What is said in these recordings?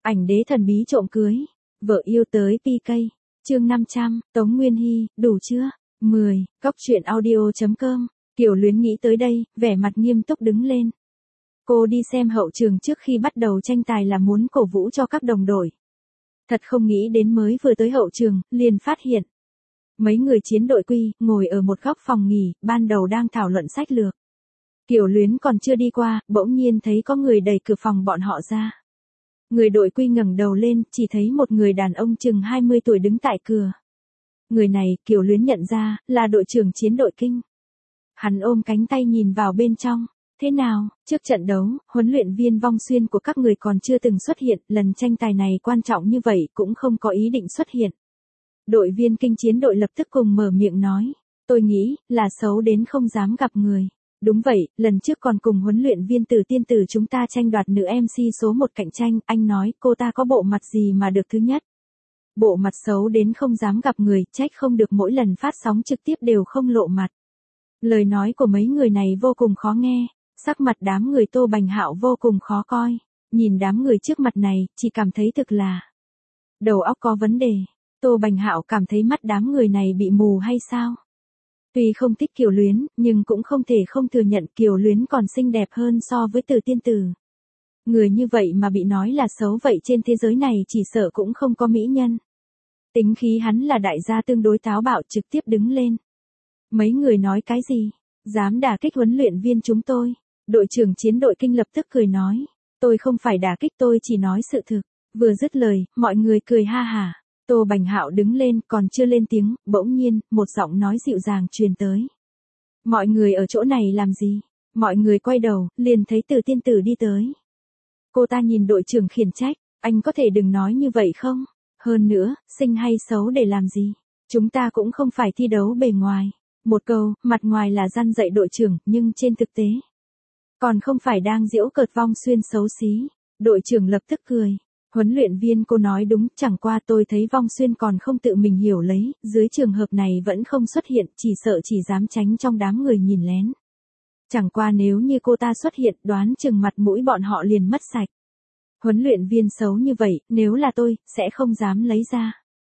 Ảnh đế thần bí trộm cưới. Vợ yêu tới PK. Chương 500, Tống Nguyên Hy, đủ chưa? 10, Cóc truyện audio.com. Kiều Luyến nghĩ tới đây, vẻ mặt nghiêm túc đứng lên. Cô đi xem hậu trường trước khi bắt đầu tranh tài là muốn cổ vũ cho các đồng đội. Thật không nghĩ đến mới vừa tới hậu trường, liền phát hiện. Mấy người chiến đội Quy, ngồi ở một góc phòng nghỉ, ban đầu đang thảo luận sách lược. Kiều Luyến còn chưa đi qua, bỗng nhiên thấy có người đẩy cửa phòng bọn họ ra. Người đội Quy ngẩng đầu lên, chỉ thấy một người đàn ông chừng 20 tuổi đứng tại cửa. Người này, Kiều Luyến nhận ra, là đội trưởng chiến đội Kinh. Hắn ôm cánh tay nhìn vào bên trong. Thế nào, trước trận đấu, huấn luyện viên Vong Xuyên của các người còn chưa từng xuất hiện, lần tranh tài này quan trọng như vậy cũng không có ý định xuất hiện. Đội viên Kinh chiến đội lập tức cùng mở miệng nói, tôi nghĩ, là xấu đến không dám gặp người. Đúng vậy, lần trước còn cùng huấn luyện viên Tử Tiên Tử chúng ta tranh đoạt nữ MC số 1 cạnh tranh, anh nói cô ta có bộ mặt gì mà được thứ nhất. Bộ mặt xấu đến không dám gặp người, trách không được mỗi lần phát sóng trực tiếp đều không lộ mặt. Lời nói của mấy người này vô cùng khó nghe, sắc mặt đám người Tô Bành Hạo vô cùng khó coi. Nhìn đám người trước mặt này, chỉ cảm thấy thực là đầu óc có vấn đề. Tô Bành Hạo cảm thấy mắt đám người này bị mù hay sao? Tuy không thích Kiều Luyến, nhưng cũng không thể không thừa nhận Kiều Luyến còn xinh đẹp hơn so với Tử Tiên Tử. Người như vậy mà bị nói là xấu vậy trên thế giới này chỉ sợ cũng không có mỹ nhân. Tính khí hắn là đại gia tương đối táo bạo trực tiếp đứng lên. Mấy người nói cái gì? Dám đả kích huấn luyện viên chúng tôi. Đội trưởng chiến đội Kinh lập tức cười nói. Tôi không phải đả kích, tôi chỉ nói sự thực. Vừa dứt lời, mọi người cười ha hả. Tô Bành Hạo đứng lên, còn chưa lên tiếng, bỗng nhiên, một giọng nói dịu dàng truyền tới. Mọi người ở chỗ này làm gì? Mọi người quay đầu, liền thấy Tử Tiên Tử đi tới. Cô ta nhìn đội trưởng khiển trách, anh có thể đừng nói như vậy không? Hơn nữa, xinh hay xấu để làm gì? Chúng ta cũng không phải thi đấu bề ngoài. Một câu, mặt ngoài là răn dạy đội trưởng, nhưng trên thực tế. Còn không phải đang giễu cợt Vong Xuyên xấu xí. Đội trưởng lập tức cười. Huấn luyện viên cô nói đúng, chẳng qua tôi thấy Vong Xuyên còn không tự mình hiểu lấy, dưới trường hợp này vẫn không xuất hiện, chỉ sợ chỉ dám tránh trong đám người nhìn lén. Chẳng qua nếu như cô ta xuất hiện, đoán chừng mặt mũi bọn họ liền mất sạch. Huấn luyện viên xấu như vậy, nếu là tôi, sẽ không dám lấy ra.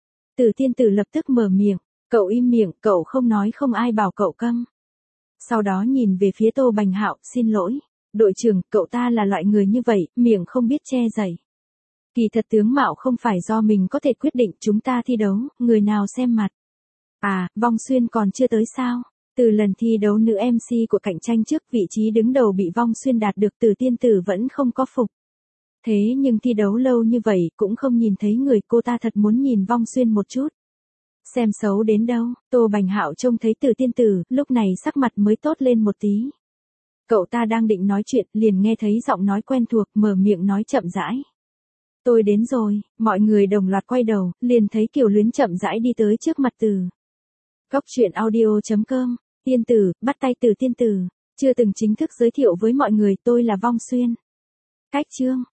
Tử Tiên Tử lập tức mở miệng, cậu im miệng, cậu không nói không ai bảo cậu câm. Sau đó nhìn về phía Tô Bành Hạo, xin lỗi. Đội trưởng, cậu ta là loại người như vậy, miệng không biết che giày. Kỳ thật tướng mạo không phải do mình có thể quyết định, chúng ta thi đấu, người nào xem mặt. À, Vong Xuyên còn chưa tới sao? Từ lần thi đấu nữ MC của cạnh tranh trước, vị trí đứng đầu bị Vong Xuyên đạt được, Tử Tiên Tử vẫn không có phục. Thế nhưng thi đấu lâu như vậy, cũng không nhìn thấy người, cô ta thật muốn nhìn Vong Xuyên một chút. Xem xấu đến đâu, Tô Bành Hạo trông thấy Tử Tiên Tử, lúc này sắc mặt mới tốt lên một tí. Cậu ta đang định nói chuyện, liền nghe thấy giọng nói quen thuộc, mở miệng nói chậm rãi. Tôi đến rồi, mọi người đồng loạt quay đầu, liền thấy Kiều Luyến chậm rãi đi tới trước mặt Tử. Cóc truyện audio.com, Tiên Tử, bắt tay Tử Tiên Tử, chưa từng chính thức giới thiệu với mọi người, tôi là Vong Xuyên. Cách chương.